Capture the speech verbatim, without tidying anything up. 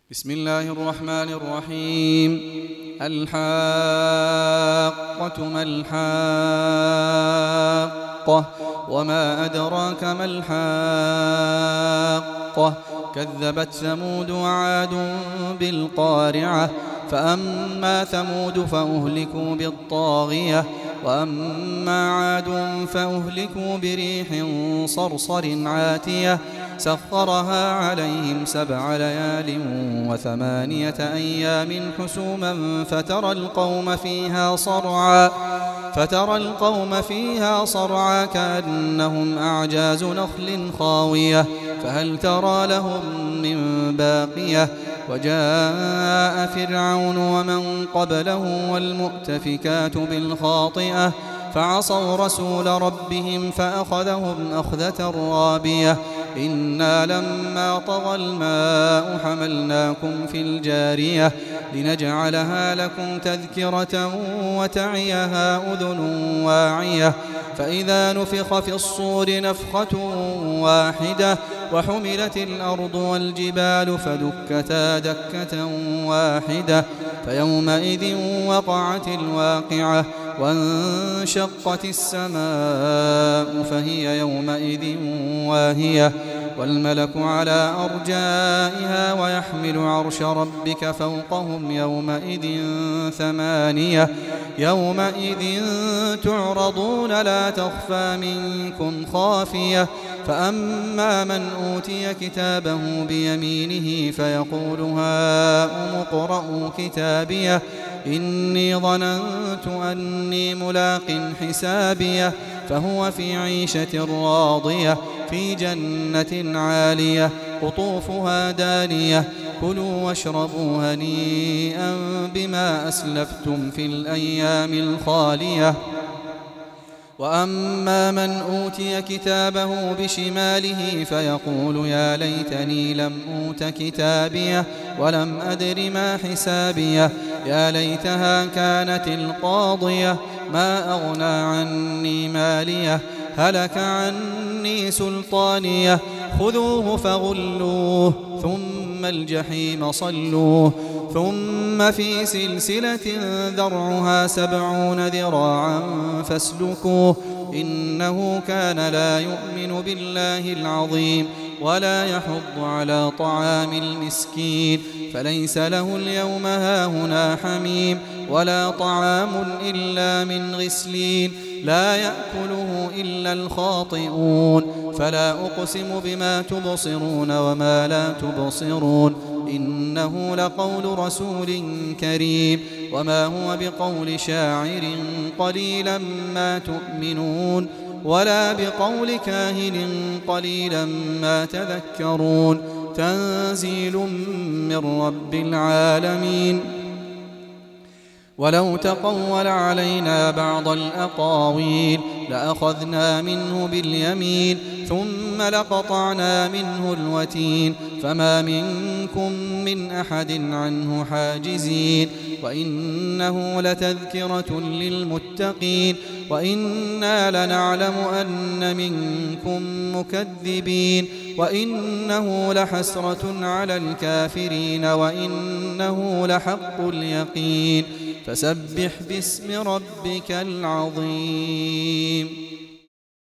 بسم الله الرحمن الرحيم. الحاقة ما الحاقة وما أدراك ما الحاقة كذبت ثمود وعاد بالقارعة فأما ثمود فأهلكوا بالطاغية وأما عاد فأهلكوا بريح صرصر عاتية سخرها عليهم سبع ليال وثمانية أيام حسوما فترى القوم فيها صرعا فترى القوم فيها صرعا كأنهم أعجاز نخل خاوية فهل ترى لهم من باقية وجاء فرعون ومن قبله والمؤتفكات بالخاطئة فعصوا رسول ربهم فأخذهم أخذة رابية إنا لما طغى الماء حملناكم في الجارية لنجعلها لكم تذكرة وتعيها أذن واعية فإذا نفخ في الصور نفخة واحدة وحملت الأرض والجبال فدكتا دكة واحدة فيومئذ وقعت الواقعة وانشقت السماء فهي يومئذ واهية والملك على أرجائها ويحمل عرش ربك فوقهم يومئذ ثمانية يومئذ تعرضون لا تخفى منكم خافية فأما من أوتي كتابه بيمينه فيقول هاؤم اقرءوا كتابيه إني ظننت أني ملاق حسابيه فهو في عيشة راضية في جنة عالية قطوفها دانية كلوا واشربوا هنيئا بما أسلفتم في الأيام الخالية وأما من أوتي كتابه بشماله فيقول يا ليتني لم أوت كتابيه ولم أدر ما حسابيه يا ليتها كانت القاضية ما أغنى عني ماليه هلك عني سلطانيه خذوه فغلوه ثم الجحيم صلوه ثم في سلسلة ذرعها سبعون ذراعا فاسلكوه إنه كان لا يؤمن بالله العظيم ولا يحض على طعام المسكين فليس له اليوم هاهنا حميم ولا طعام إلا من غسلين لا يأكله إلا الخاطئون فلا أقسم بما تبصرون وما لا تبصرون إنه لقول رسول كريم وما هو بقول شاعر قليلا ما تؤمنون ولا بقول كاهن قليلا ما تذكرون تنزيل من رب العالمين ولو تقول علينا بعض الأقاويل لأخذنا منه باليمين ثم لقطعنا منه الوتين فما منكم من أحد عنه حاجزين وإنه لتذكرة للمتقين وإنا لنعلم أن منكم مكذبين وإنه لحسرة على الكافرين وإنه لحق اليقين فسبح باسم ربك العظيم.